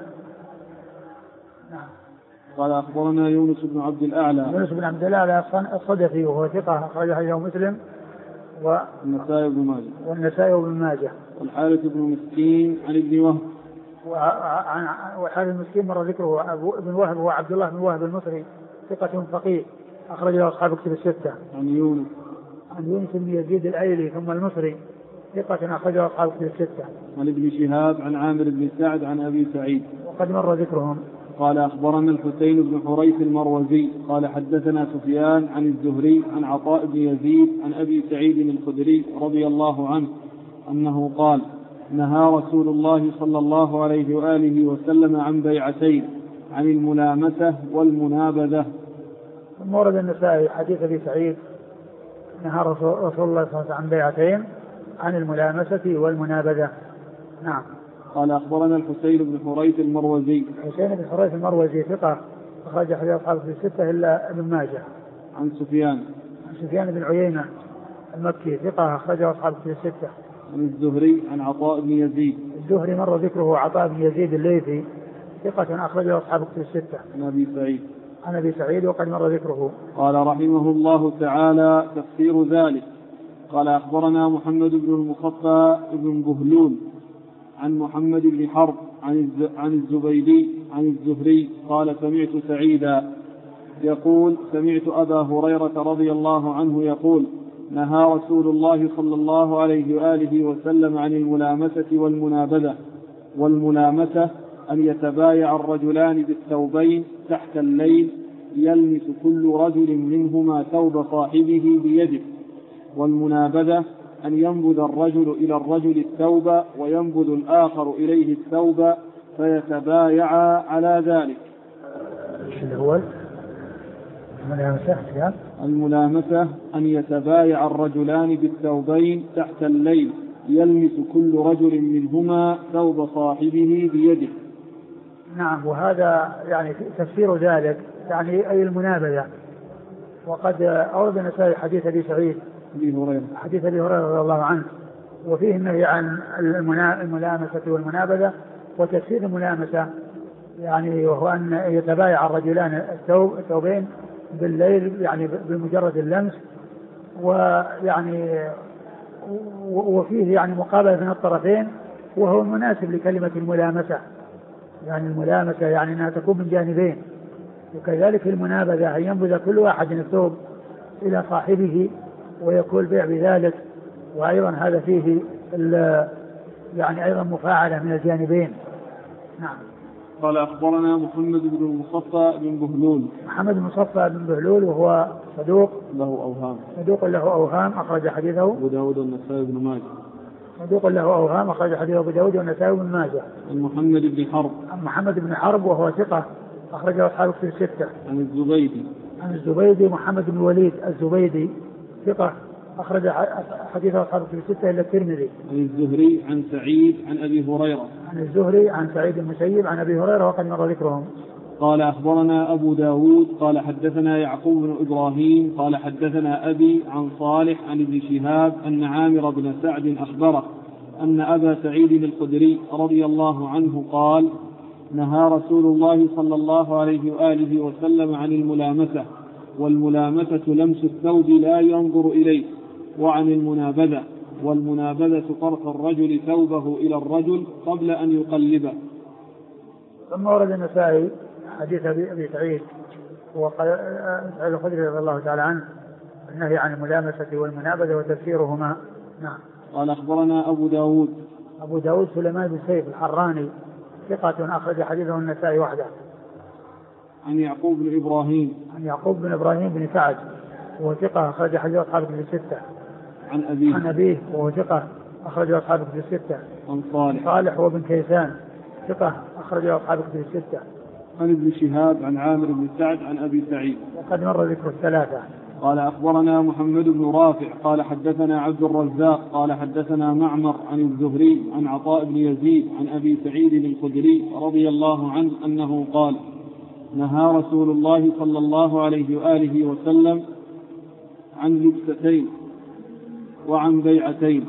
S1: قال أخبرنا يونس بن عبد الأعلى.
S2: يونس بن عبد الأعلى الصدفي وهو ثقة أخرج حديثه مسلم والنسائي وابن ماجه.
S1: والحارث بن مسكين عن ابن وهب.
S2: وحارث المسكين مر ذكره. ابن وهب هو عبد الله بن وهب المصري ثقة فقيه أخرج له أصحاب الكتب الستة.
S1: عن يونس
S2: بن يزيد الأيلي ثم المصري ثقة أخرج له أصحاب الكتب الستة.
S1: عن ابن شهاب عن عامر بن سعد عن أبي سعيد
S2: وقد مر ذكرهم.
S1: قال أخبرنا الحسين بن حريث المروزي قال حدثنا سفيان عن الزهري عن عطاء بن يزيد عن أبي سعيد الخدري رضي الله عنه أنه قال: نهى رسول الله صلى الله عليه وآله وسلم عن بيعتين، عن الملامسة والمنابذة.
S2: ثم ورد النسائي حديث أبي سعيد نهى رسول الله صلى الله عليه وسلم عن بيعتين، عن الملامسة والمنابذة. نعم.
S1: قال أخبرنا الحسين بن حريث المروزي.
S2: الحسين بن حريث المروزي ثقة أخرج حديث أصحاب الكتب الستة إلا ابن ماجه.
S1: عن سفيان
S2: بن عيينة المكي ثقة أخرجه أصحاب الكتب الستة.
S1: عن الزهري عن عطاء بن يزيد.
S2: الزهري مر ذكره. عطاء بن يزيد الليثي ثقة أخرجه أصحاب الكتب الستة. عن أبي سعيد وقد مر ذكره.
S1: قال رحمه الله تعالى: تفسير ذلك. قال أخبرنا محمد بن المخفى بن بهلول عن محمد بن حرب عن الزبيدي عن الزهري قال: سمعت سعيدا يقول: سمعت أبا هريرة رضي الله عنه يقول: نهى رسول الله صلى الله عليه وآله وسلم عن الملامسة والمنابذة. والملامسة أن يتبايع الرجلان بالثوبين تحت الليل يلمس كل رجل منهما ثوب صاحبه بيده. والمنابذة أن ينبذ الرجل إلى الرجل الثوب وينبذ الآخر إليه الثوب فيتبايعا على ذلك. الملامسة أن يتبايع الرجلان بالثوبين تحت الليل يلمس كل رجل منهما ثوب صاحبه بيده.
S2: نعم. وهذا يعني تفسير ذلك يعني أي المنابذة. وقد أورد النسائي حديث أبي سعيد حديث أبي هريرة رضي الله عنه وفيه النهي عن الملامسة والمنابذة. وتفسير الملامسة يعني وهو أن يتبايع الرجلان الثوبين بالليل يعني بمجرد اللمس. ويعني وفيه يعني مقابلة بين الطرفين وهو المناسب لكلمة الملامسة. يعني الملامسة يعني أنها تكون من جانبين. وكذلك المنابذة أن ينبذ كل واحد الثوب إلى صاحبه ويكون البيع بذلك. وأيضا هذا فيه يعني أيضا مفاعلة من الجانبين. نعم.
S1: قال أخبرنا محمد بن المصفى بن بهلول.
S2: محمد بن المصفى بن بهلول وهو صدوق له أوهام أخرج حديثه
S1: أبو داود والنسائي بن ماجه.
S2: صدوق له أوهام أخرج حديثه أبو داود والنسائي بن ماجه.
S1: عن محمد بن حرب
S2: وهو ثقة أخرجه أصحاب الكتب الستة.
S1: عن
S2: الزبيدي محمد بن الوليد الزبيدي ثقة أخرج حديث أصحاب الكتب الستة إلا الترمذي.
S1: عن الزهري عن سعيد عن أبي هريرة.
S2: عن الزهري عن سعيد المسيب عن أبي هريرة وقد مر ذكرهم.
S1: قال أخبرنا أبو داود قال حدثنا يعقوب بن إبراهيم قال حدثنا أبي عن صالح عن ابن شهاب أن عامر بن سعد أخبره أن أبا سعيد الخدري رضي الله عنه قال: نهى رسول الله صلى الله عليه وآله وسلم عن الملامسة. والملامسة لمس الثوب لا ينظر إليه. وعن المنابذة. والمنابذة طرح الرجل ثوبه إلى الرجل قبل أن يقلبه.
S2: ثم ورد النسائي حديث أبي سعيد وقال سعيد الخدري رضي الله تعالى عنه النهي عن الملامسة والمنابذة وتفسيرهما. نعم.
S1: قال أخبرنا أبو داود
S2: سليمان بن سيف الحراني ثقة أخرج حديثه النسائي وحده.
S1: عن يعقوب بن إبراهيم
S2: بن سعد وهو ثقة أخرج حديث أصحاب الكتب الستة.
S1: عن
S2: أبيه وهو ثقة أخرج أصحاب الكتب الستة.
S1: عن
S2: صالح وابن كيسان ثقة أخرج أصحاب الكتب الستة.
S1: عن ابن شهاب عن عامر بن سعد عن أبي سعيد
S2: وقد مر ذكر الثلاثة.
S1: قال أخبرنا محمد بن رافع قال حدثنا عبد الرزاق قال حدثنا معمر عن الزهري عن عطاء بن يزيد عن أبي سعيد الخدري رضي الله عنه أنه قال: نهى رسول الله صلى الله عليه وآله وسلم عن لبستين وعن بيعتين.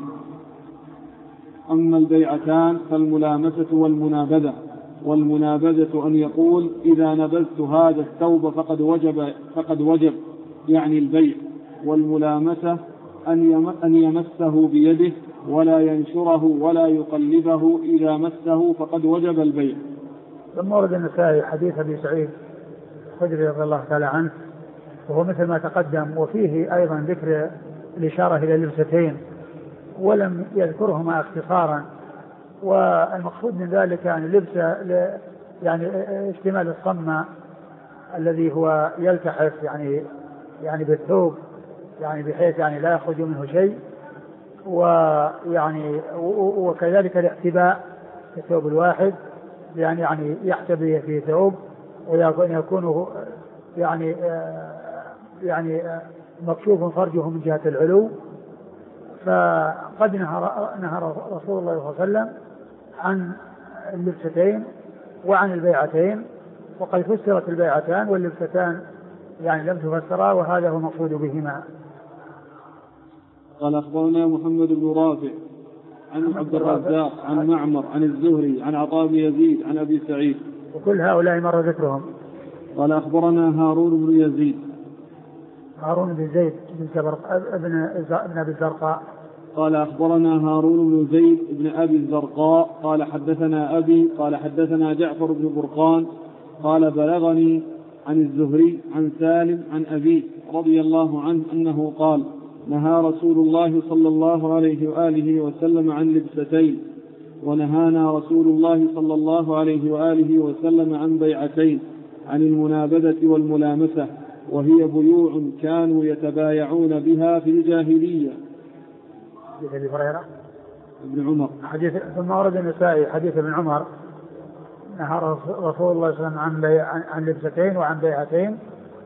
S1: أما البيعتان فالملامسة والمنابذة. والمنابذة أن يقول: إذا نبذت هذا الثوب فقد وجب يعني البيع. والملامسة أن يمسه بيده ولا ينشره ولا يقلبه. إذا مسه فقد وجب البيع.
S2: ثم ورد النسائي حديث أبي سعيد الخدري رضي الله تعالى عنه وهو مثل ما تقدم وفيه أيضا ذكر الإشارة إلى اللبستين ولم يذكرهما اختصارا. والمقصود من ذلك يعني لبس يعني اشتمال الصمة الذي هو يلتحف يعني بالثوب يعني بحيث يعني لا يخرج منه شيء. ويعني وكذلك الاحتباء في الثوب الواحد يعني يحتبي في ثوب ويكون يعني مكشوف فرجه من جهة العلو. فقد نهى رسول الله صلى الله عليه وسلم عن اللبستين وعن البيعتين وقد فسرت البيعتان واللبستان يعني لم تفسرا، وهذا هو المقصود بهما.
S1: قال أخبرنا محمد بن رافع عن عبد الرزاق عن معمر عن الزهري عن عطاء بن يزيد عن أبي سعيد،
S2: وكل هؤلاء مر ذكرهم.
S1: قال أخبرنا هارون بن يزيد،
S2: هارون بن زيد بن أبي الزرقاء،
S1: قال أخبرنا هارون بن زيد بن أبي الزرقاء قال حدثنا أبي قال حدثنا جعفر بن برقان قال بلغني عن الزهري عن سالم عن أبيه رضي الله عنه أنه قال نهى رسول الله صلى الله عليه وآله وسلم عن لبستين، ونهانا رسول الله صلى الله عليه وآله وسلم عن بيعتين، عن المنابذة والملامسة، وهي بيوع كانوا يتبايعون بها في الجاهلية.
S2: حديث أبي هريرة
S1: ابن عمر.
S2: حديث ثم ورد النسائي حديث ابن عمر نهى رسول الله صلى الله عليه وسلم عن لبستين وعن بيعتين،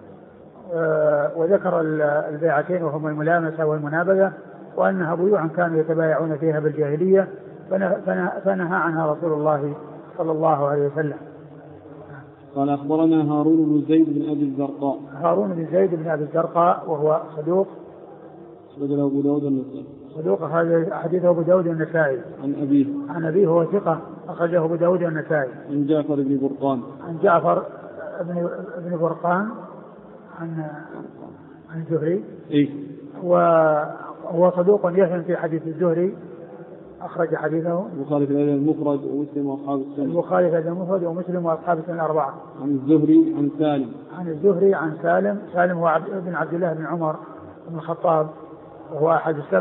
S2: وذكر البيعتين وهما الملامسة والمنابذة، وأنها بيوع كانوا يتبايعون فيها بالجاهلية، فنهى عنها رسول الله صلى الله عليه وسلم.
S1: قال أخبرنا هارون بن زيد بن أبي الزرقاء.
S2: هارون بن زيد بن أبي الزرقاء وهو صدوق،
S1: أخرجه أبو داود النسائي.
S2: صدوق حديثه أبو داود النسائي. عن أبيه هو ثقة أخرجه أبو داود النسائي.
S1: عن جعفر بن برقان.
S2: عن جعفر بن برقان عن الزهري.
S1: إيه.
S2: وهو صدوق يفهم في حديث الزهري، أخرج حديثه
S1: البخاري في الأدب المفرد ومسلم وأصحاب السنة.
S2: البخاري في الأدب المفرد ومسلم وأصحاب السنة الأربعة.
S1: عن الزهري عن سالم.
S2: عن الزهري عن سالم. سالم هو ابن عبد الله بن عمر بن الخطاب، وهو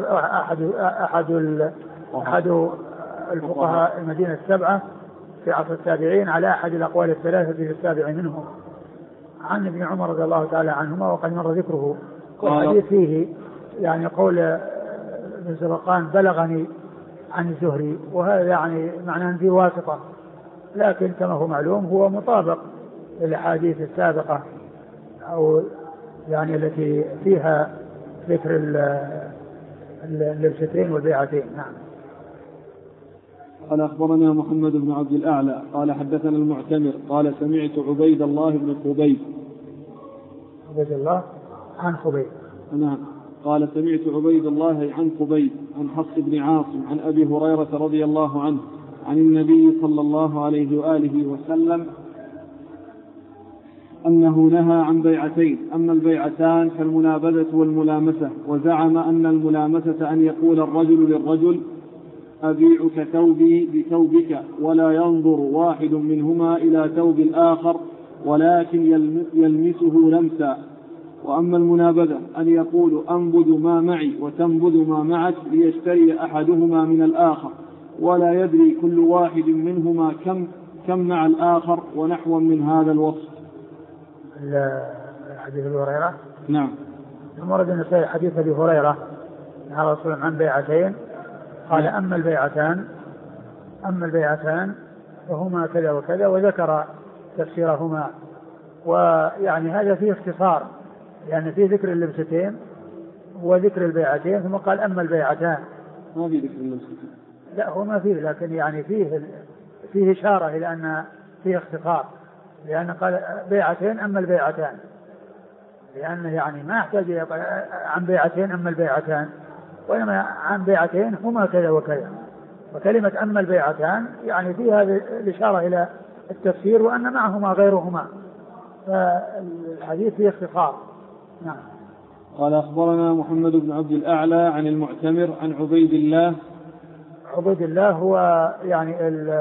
S2: أحد الفقهاء المدينة السبعة في عصر التابعين، على أحد الأقوال الثلاثة في السابع منهم، عن ابن عمر رضي الله تعالى عنهما، وقد مر ذكره. والحديث فيه يعني قول ابن زرقان بلغني عن الزهري، وهذا يعني معناه في واسطة، لكن كما هو معلوم هو مطابق للأحاديث السابقة أو يعني التي فيها ذكر اللبستين والبيعتين. نعم.
S1: قال أخبرنا محمد بن عبد الأعلى قال حدثنا المعتمر قال سمعت عبيد الله بن خبيب.
S2: عبيد الله عن خبيب.
S1: نعم. قال سمعت عبيد الله عن خبيب عن حفص بن عاصم عن أبي هريرة رضي الله عنه عن النبي صلى الله عليه وآله وسلم أنه نهى عن بيعتين، أما البيعتان فالمنابذة والملامسة، وزعم أن الملامسة أن يقول الرجل للرجل أبيعك ثوبي بثوبك، ولا ينظر واحد منهما إلى ثوب الآخر ولكن يلمسه لمسا. وأما المنابذة أن يقول أنبذ ما معي وتنبذ ما معك، ليشتري أحدهما من الآخر ولا يدري كل واحد منهما كم مع الآخر، ونحو من هذا الوصف.
S2: حديث أبي هريرة.
S1: نعم.
S2: ثم ورد النسائي حديث أبي هريرة نهى رسول الله عن بيعتين، قال أما البيعتان فهما كذا وكذا، وذكر تفسيرهما. ويعني هذا فيه اختصار، يعني فيه ذكر اللبستين وذكر البيعتين، ثم قال أما البيعتان.
S1: ما في ذكر اللبستين.
S2: لا هو ما فيه، لكن يعني فيه إشارة إلى أن فيه اختصار، لأن قال بيعتين أما البيعتان، لأنه يعني ما يحتاج عن بيعتين أما البيعتان، وإنما عن بيعتين هما كذا وكذا. وكلمة أما البيعتان يعني فيها الإشارة إلى التفسير وأن معهما غيرهما، فالحديث فيه اختصار. نعم.
S1: قال أخبرنا محمد بن عبد الأعلى عن المعتمر عن عبيد الله.
S2: عبيد الله هو يعني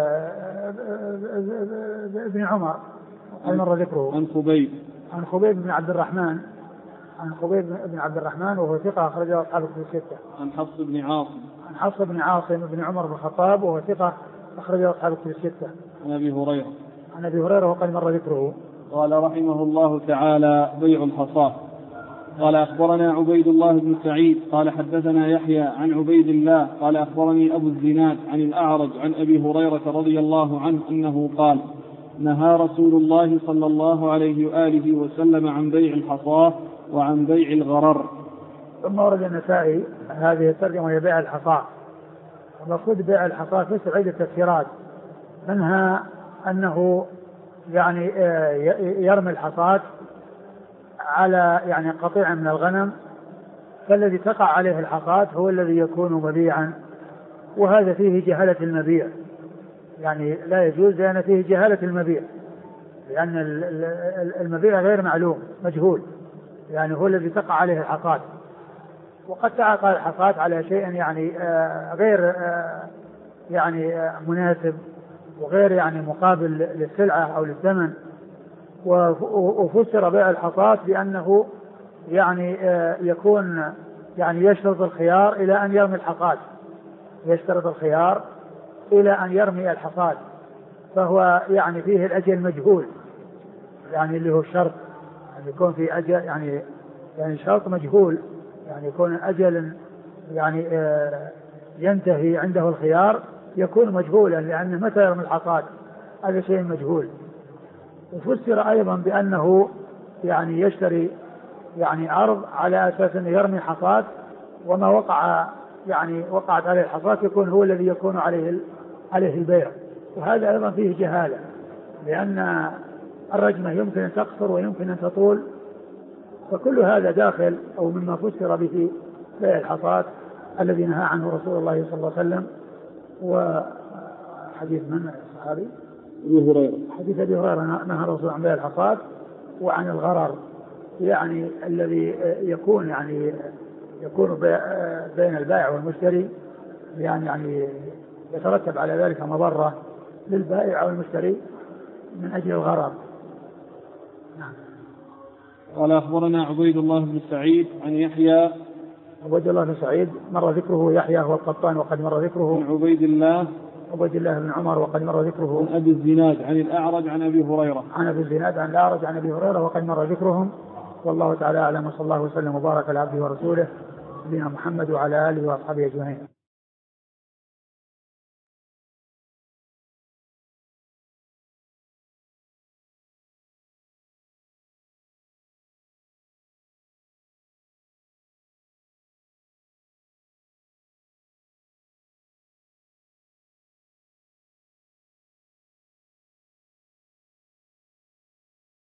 S2: ابن عمر مر ذكره. عن خبيب بن عبد الرحمن. عن خبيب بن عبد الرحمن وهو ثقة أخرجه أصحاب الكتب الستة.
S1: عن حفص بن عاصم.
S2: عن حفص بن عاصم بن عمر بن الخطاب وهو ثقة أخرجه أصحاب الكتب الستة.
S1: عن أبي هريرة.
S2: عن أبي هريرة وقد مر ذكره.
S1: قال رحمه الله تعالى بيع الحصاة. قال أخبرنا عبيد الله بن سعيد قال حدثنا يحيى عن عبيد الله قال أخبرني أبو الزناد عن الأعرج عن أبي هريرة رضي الله عنه أنه قال نهى رسول الله صلى الله عليه وآله وسلم عن بيع الحصاة وعن بيع الغرر.
S2: ثم ورد النسائي هذه الترجمة هي بيع الحصاة. المقصود بيع الحصاة في عدة تفسيرات، منها أنه يعني يرمي الحصاة على يعني قطيع من الغنم، فالذي تقع عليه الحصاة هو الذي يكون مبيعا، وهذا فيه جهالة المبيع، يعني لا يجوز لأن فيه جهالة المبيع، لأن المبيع غير معلوم مجهول، يعني هو الذي تقع عليه الحصاة، وقد تقع الحصاة على شيء يعني غير يعني مناسب وغير يعني مقابل للسلعة أو للثمن. وفسر بيع الحصاة بأنه يعني يكون يعني يشترط الخيار إلى أن يرمي الحصاة، يشترط الخيار إلى أن يرمي الحصاة، فهو يعني فيه الأجل مجهول، يعني اللي هو الشرط يعني يكون في أجل يعني شرط مجهول، يعني يكون أجل يعني ينتهي عنده الخيار يكون مجهولا، لأن متى يرمي الحصاة هذا شيء مجهول. وفسر أيضا بأنه يعني يشتري يعني عرض على أساس أنه يرمي حصاة، وما وقع يعني وقعت عليه الحصاة يكون هو الذي يكون عليه البيع، وهذا أيضا فيه جهالة، لأن الرجمة يمكن أن تقصر ويمكن أن تطول، فكل هذا داخل أو مما فسر به بيع الحصاة الذي نهى عنه رسول الله صلى الله عليه وسلم. وحديث من الصحابي؟
S1: أبي هريرة.
S2: حديث أبي هريرة نهى الرسول عن بيع الحصاة وعن الغرر، يعني الذي يكون يعني يكون بين البائع والمشتري، يعني يترتب على ذلك مضرة للبائع والمشتري من أجل الغرر. نعم.
S1: قال أخبرنا عبيد الله بن سعيد عن يحيى.
S2: عبيد الله بن سعيد مر ذكره، يحيى هو القطان وقد مر ذكره.
S1: عن عبيد الله
S2: بن عمر وقد مر ذكره.
S1: عن أبي الزناد عن الأعرج عن أبي هريرة.
S2: عن أبي الزناد عن الأعرج عن أبي هريرة وقد مر ذكرهم. والله تعالى أعلم، وصلى الله وسلم وبارك على عبده ورسوله نبينا محمد وعلى آله وأصحابه أجمعين.